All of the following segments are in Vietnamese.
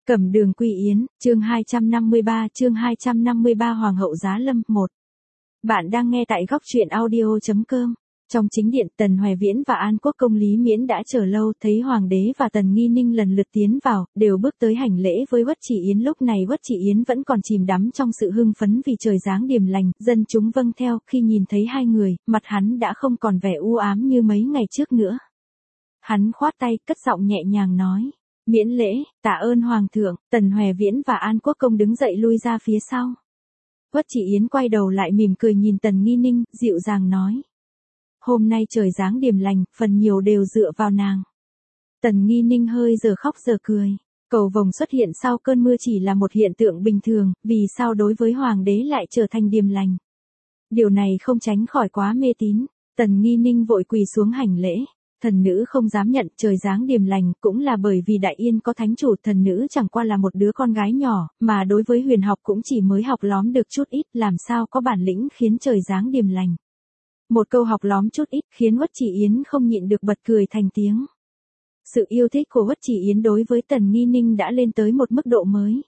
Cẩm Đường Quy Yến, chương 253 Hoàng hậu Giá Lâm 1. Bạn đang nghe tại góc truyện audio.com. Trong chính điện, Tần Hoài Viễn và An Quốc công Lý Miễn đã chờ lâu, thấy Hoàng đế và Tần Nghi Ninh lần lượt tiến vào, đều bước tới hành lễ với Uất Chỉ Yến. Lúc này Uất Chỉ Yến vẫn còn chìm đắm trong sự hưng phấn vì trời giáng điềm lành, dân chúng vâng theo. Khi nhìn thấy hai người, mặt hắn đã không còn vẻ u ám như mấy ngày trước nữa. Hắn khoát tay, cất giọng nhẹ nhàng nói: Miễn lễ, tạ ơn Hoàng thượng. Tần Hoài Viễn và An Quốc công đứng dậy lui ra phía sau. Uất Chỉ Yến quay đầu lại mỉm cười nhìn Tần Nghi Ninh, dịu dàng nói: Hôm nay trời giáng điềm lành, phần nhiều đều dựa vào nàng. Tần Nghi Ninh hơi giờ khóc giờ cười. Cầu vồng xuất hiện sau cơn mưa chỉ là một hiện tượng bình thường, vì sao đối với Hoàng đế lại trở thành điềm lành? Điều này không tránh khỏi quá mê tín. Tần Nghi Ninh vội quỳ xuống hành lễ. Thần nữ không dám nhận trời giáng điềm lành, cũng là bởi vì Đại Yên có thánh chủ. Thần nữ chẳng qua là một đứa con gái nhỏ, mà đối với huyền học cũng chỉ mới học lóm được chút ít, làm sao có bản lĩnh khiến trời giáng điềm lành. Một câu học lóm chút ít khiến Uất Chỉ Yến không nhịn được bật cười thành tiếng. Sự yêu thích của Uất Chỉ Yến đối với Tần Nghi Ninh đã lên tới một mức độ mới.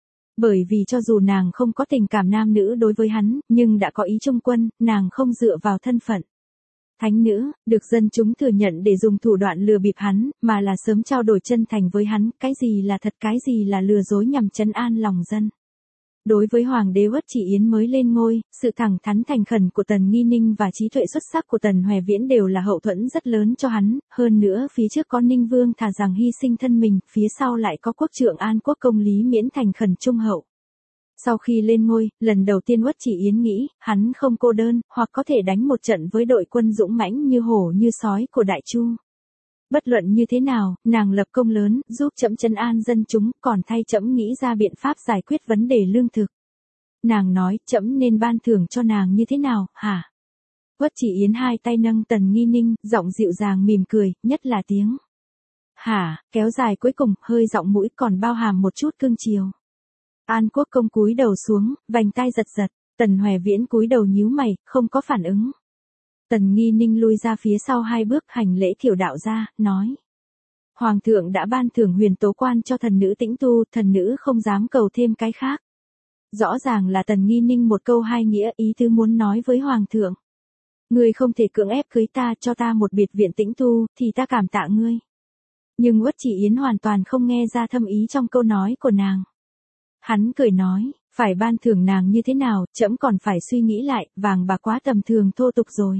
Bởi vì cho dù nàng không có tình cảm nam nữ đối với hắn, nhưng đã có ý trung quân, nàng không dựa vào thân phận thánh nữ, được dân chúng thừa nhận để dùng thủ đoạn lừa bịp hắn, mà là sớm trao đổi chân thành với hắn, cái gì là thật cái gì là lừa dối nhằm trấn an lòng dân. Đối với Hoàng đế Uất Chỉ Yến mới lên ngôi, sự thẳng thắn thành khẩn của Tần Nghi Ninh và trí tuệ xuất sắc của Tần Hoài Viễn đều là hậu thuẫn rất lớn cho hắn, hơn nữa phía trước có Ninh Vương thà rằng hy sinh thân mình, phía sau lại có quốc trượng An Quốc công Lý Miễn thành khẩn trung hậu. Sau khi lên ngôi, lần đầu tiên Uất Chỉ Yến nghĩ, hắn không cô đơn, hoặc có thể đánh một trận với đội quân dũng mãnh như hổ như sói của Đại Chu. Bất luận như thế nào, nàng lập công lớn, giúp trẫm trấn an dân chúng, còn thay trẫm nghĩ ra biện pháp giải quyết vấn đề lương thực. Nàng nói, trẫm nên ban thưởng cho nàng như thế nào, hả? Uất Chỉ Yến hai tay nâng Tần Nghi Ninh, giọng dịu dàng mỉm cười, nhất là tiếng hả, kéo dài cuối cùng, hơi giọng mũi còn bao hàm một chút cương chiều. An Quốc công cúi đầu xuống, vành tai giật giật, Tần Hoài Viễn cúi đầu nhíu mày, không có phản ứng. Tần Nghi Ninh lui ra phía sau hai bước, hành lễ thiểu đạo ra, nói: Hoàng thượng đã ban thưởng huyền tố quan cho thần nữ tĩnh tu, thần nữ không dám cầu thêm cái khác. Rõ ràng là Tần Nghi Ninh một câu hai nghĩa, ý tứ muốn nói với Hoàng thượng: Ngươi không thể cưỡng ép cưới ta, cho ta một biệt viện tĩnh tu, thì ta cảm tạ ngươi. Nhưng Uất Chỉ Yến hoàn toàn không nghe ra thâm ý trong câu nói của nàng. Hắn cười nói: Phải ban thưởng nàng như thế nào, trẫm còn phải suy nghĩ lại, vàng bạc quá tầm thường thô tục rồi.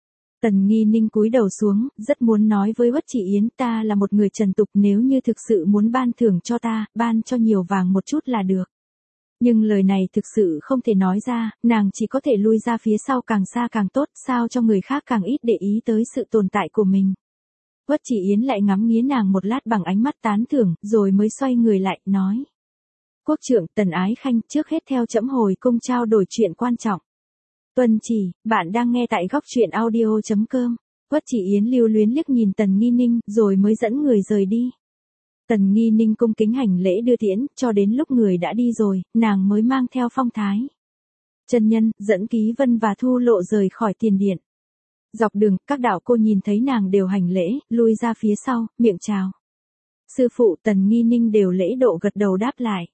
Tần Nghi Ninh cúi đầu xuống, rất muốn nói với Uất Chỉ Yến, ta là một người trần tục, nếu như thực sự muốn ban thưởng cho ta, ban cho nhiều vàng một chút là được. Nhưng lời này thực sự không thể nói ra, nàng chỉ có thể lui ra phía sau càng xa càng tốt, sao cho người khác càng ít để ý tới sự tồn tại của mình. Uất Chỉ Yến lại ngắm nghía nàng một lát bằng ánh mắt tán thưởng, rồi mới xoay người lại, nói: Quốc trưởng Tần Ái Khanh, trước hết theo trẫm hồi cung trao đổi chuyện quan trọng. Tuân chỉ, bạn đang nghe tại góc truyện audio.com. Uất Chỉ Yến lưu luyến liếc nhìn Tần Nghi Ninh, rồi mới dẫn người rời đi. Tần Nghi Ninh cung kính hành lễ đưa tiễn, cho đến lúc người đã đi rồi, nàng mới mang theo phong thái chân nhân, dẫn Ký Vân và Thu Lộ rời khỏi tiền điện. Dọc đường, các đạo cô nhìn thấy nàng đều hành lễ, lui ra phía sau, miệng chào. Sư phụ, Tần Nghi Ninh đều lễ độ gật đầu đáp lại.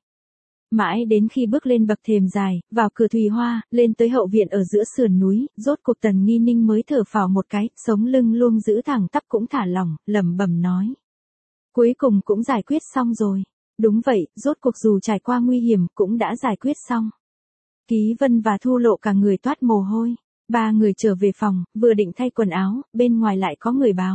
Mãi đến khi bước lên bậc thềm dài, vào cửa Thùy Hoa, lên tới hậu viện ở giữa sườn núi, rốt cuộc Tần Nghi Ninh mới thở phào một cái, sống lưng luôn giữ thẳng tắp cũng thả lỏng, lẩm bẩm nói: Cuối cùng cũng giải quyết xong rồi. Đúng vậy, rốt cuộc dù trải qua nguy hiểm cũng đã giải quyết xong. Ký Vân và Thu Lộ cả người toát mồ hôi. Ba người trở về phòng, vừa định thay quần áo, bên ngoài lại có người báo: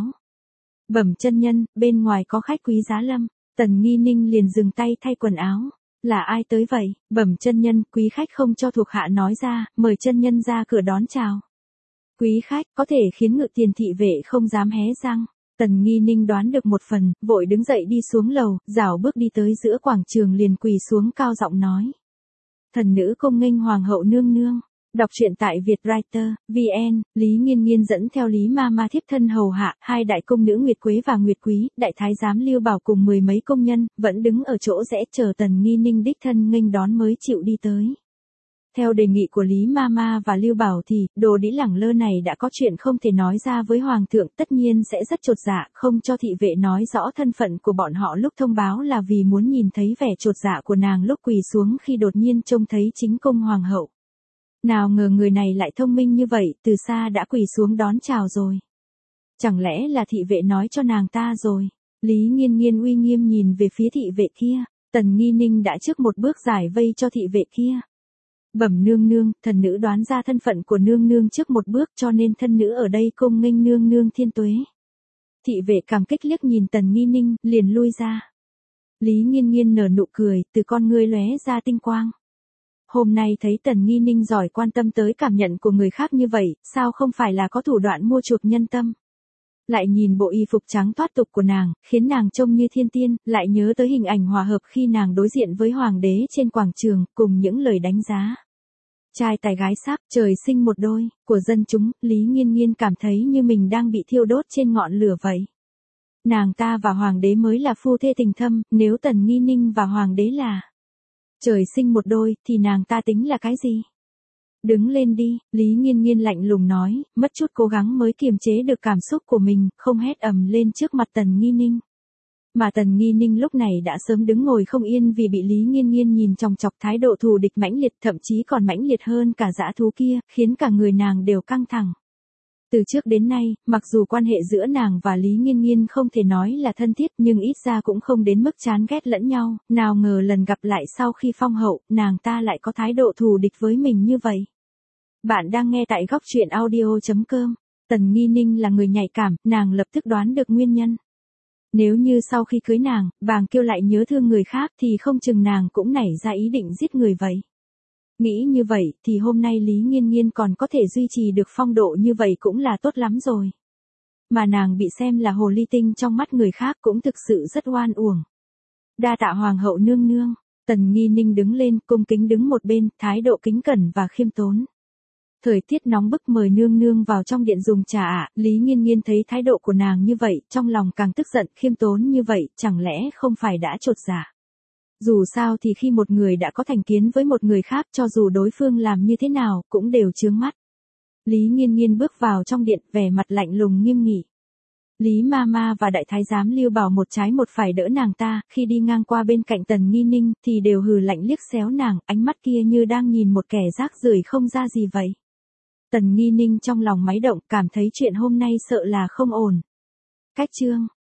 Bẩm chân nhân, bên ngoài có khách quý giá lâm. Tần Nghi Ninh liền dừng tay thay quần áo. Là ai tới vậy? Bẩm chân nhân, quý khách không cho thuộc hạ nói ra, mời chân nhân ra cửa đón chào. Quý khách, có thể khiến Ngự Tiền thị vệ không dám hé răng. Tần Nghi Ninh đoán được một phần, vội đứng dậy đi xuống lầu, rảo bước đi tới giữa quảng trường liền quỳ xuống cao giọng nói: Thần nữ cung nghênh Hoàng hậu nương nương. Đọc truyện tại Vietwriter, VN, Lý Nghiên Nghiên dẫn theo Lý Ma Ma thiếp thân hầu hạ, hai đại cung nữ Nguyệt Quế và Nguyệt Quý, đại thái giám Lưu Bảo cùng mười mấy công nhân, vẫn đứng ở chỗ rẽ chờ Tần Nghi Ninh đích thân nghênh đón mới chịu đi tới. Theo đề nghị của Lý Mama và Lưu Bảo thì, đồ đĩ lẳng lơ này đã có chuyện không thể nói ra với Hoàng thượng, tất nhiên sẽ rất chột dạ, không cho thị vệ nói rõ thân phận của bọn họ lúc thông báo là vì muốn nhìn thấy vẻ chột dạ của nàng lúc quỳ xuống khi đột nhiên trông thấy chính cung hoàng hậu. Nào ngờ người này lại thông minh như vậy, từ xa đã quỳ xuống đón chào rồi. Chẳng lẽ là thị vệ nói cho nàng ta rồi? Lý Nghiên Nghiên uy nghiêm nhìn về phía thị vệ kia, Tần Nghi Ninh đã trước một bước giải vây cho thị vệ kia. Bẩm nương nương, thần nữ đoán ra thân phận của nương nương trước một bước cho nên thân nữ ở đây cung nghênh nương nương thiên tuế. Thị vệ cảm kích liếc nhìn Tần Nghi Ninh, liền lui ra. Lý Nghiên Nghiên nở nụ cười, từ con ngươi lóe ra tinh quang. Hôm nay thấy Tần Nghi Ninh giỏi quan tâm tới cảm nhận của người khác như vậy, sao không phải là có thủ đoạn mua chuộc nhân tâm. Lại nhìn bộ y phục trắng toát tục của nàng, khiến nàng trông như thiên tiên, lại nhớ tới hình ảnh hòa hợp khi nàng đối diện với hoàng đế trên quảng trường, cùng những lời đánh giá. Trai tài gái sắc, trời sinh một đôi, của dân chúng, Lý Nghiên Nghiên cảm thấy như mình đang bị thiêu đốt trên ngọn lửa vậy. Nàng ta và hoàng đế mới là phu thê tình thâm, nếu Tần Nghi Ninh và hoàng đế là trời sinh một đôi, thì nàng ta tính là cái gì? Đứng lên đi, Lý Nghiên Nghiên lạnh lùng nói, mất chút cố gắng mới kiềm chế được cảm xúc của mình, không hét ầm lên trước mặt Tần Nghi Ninh. Mà Tần Nghi Ninh lúc này đã sớm đứng ngồi không yên vì bị Lý Nghiên Nghiên nhìn chòng chọc, thái độ thù địch mãnh liệt, thậm chí còn mãnh liệt hơn cả dã thú kia, khiến cả người nàng đều căng thẳng. Từ trước đến nay, mặc dù quan hệ giữa nàng và Lý Nghiên Nghiên không thể nói là thân thiết nhưng ít ra cũng không đến mức chán ghét lẫn nhau, nào ngờ lần gặp lại sau khi phong hậu, nàng ta lại có thái độ thù địch với mình như vậy. Bạn đang nghe tại góc truyện audio.com. Tần Nghi Ninh là người nhạy cảm, nàng lập tức đoán được nguyên nhân. Nếu như sau khi cưới nàng, Bàng Kiêu lại nhớ thương người khác thì không chừng nàng cũng nảy ra ý định giết người vậy. Nghĩ như vậy thì hôm nay Lý Nghiên Nghiên còn có thể duy trì được phong độ như vậy cũng là tốt lắm rồi. Mà nàng bị xem là hồ ly tinh trong mắt người khác cũng thực sự rất oan uổng. Đa tạ hoàng hậu nương nương, Tần Nghi Ninh đứng lên cung kính đứng một bên, thái độ kính cẩn và khiêm tốn. Thời tiết nóng bức mời nương nương vào trong điện dùng trà ạ. Lý Nghiên Nghiên thấy thái độ của nàng như vậy, trong lòng càng tức giận, khiêm tốn như vậy, chẳng lẽ không phải đã chột dạ. Dù sao thì khi một người đã có thành kiến với một người khác cho dù đối phương làm như thế nào, cũng đều chướng mắt. Lý Nghiên Nghiên bước vào trong điện, vẻ mặt lạnh lùng nghiêm nghị. Lý Mama và đại thái giám Lưu Bảo một trái một phải đỡ nàng ta, khi đi ngang qua bên cạnh Tần Nghi Ninh, thì đều hừ lạnh liếc xéo nàng, ánh mắt kia như đang nhìn một kẻ rác rưởi không ra gì vậy. Tần Nghi Ninh trong lòng máy động, cảm thấy chuyện hôm nay sợ là không ổn. Cách chương